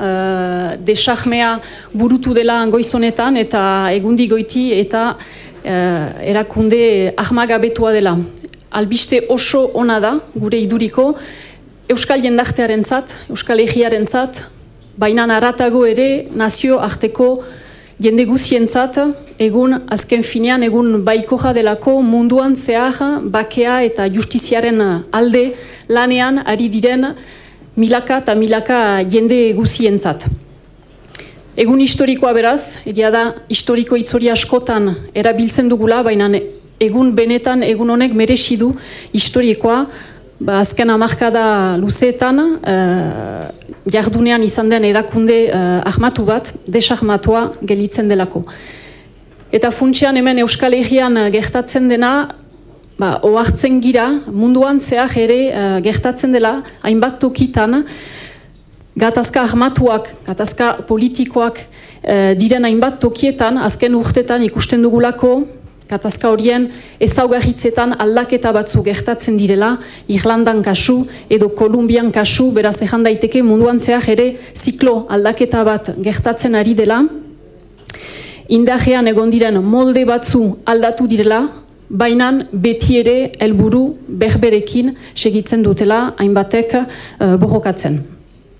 desahmea burutu dela goizonetan eta egundi goiti eta erakunde ahmagabetua dela. Albiste oso ona da, gure iduriko, Euskal jendartearentzat, Euskal Herriarentzat, baina aratago ere nazio arteko jende guzientzat, egun azken finean, egun baikoja delako munduan zehar bakea eta justiziaren alde lanean ari diren milaka eta milaka jende guzientzat. Egun historikoa beraz, egia da historiko itzori askotan erabiltzen dugula, baina egun benetan, egun honek merezi du historikoa, azken hamarkada luzeetan, jardunean izan den erakunde ahmatu bat, desahmatua gelitzen delako. Eta funtsean hemen Euskal Herrian gertatzen dena, ohartzen gira, munduan zehar ere gertatzen dela, hainbat tokitan, gatazka ahmatuak, gatazka politikoak diren hainbat tokietan, azken urtetan ikusten dugulako, gatazka horien ezaugarritzetan aldaketa batzu gertatzen direla, Irlandan kasu edo Kolumbian kasu, beraz ejan daiteke munduan zehar ere ziklo aldaketa bat gertatzen ari dela. Indarrean egon diren molde batzu aldatu direla, baina beti ere helburu berberekin segitzen dutela hainbatek borrokatzen.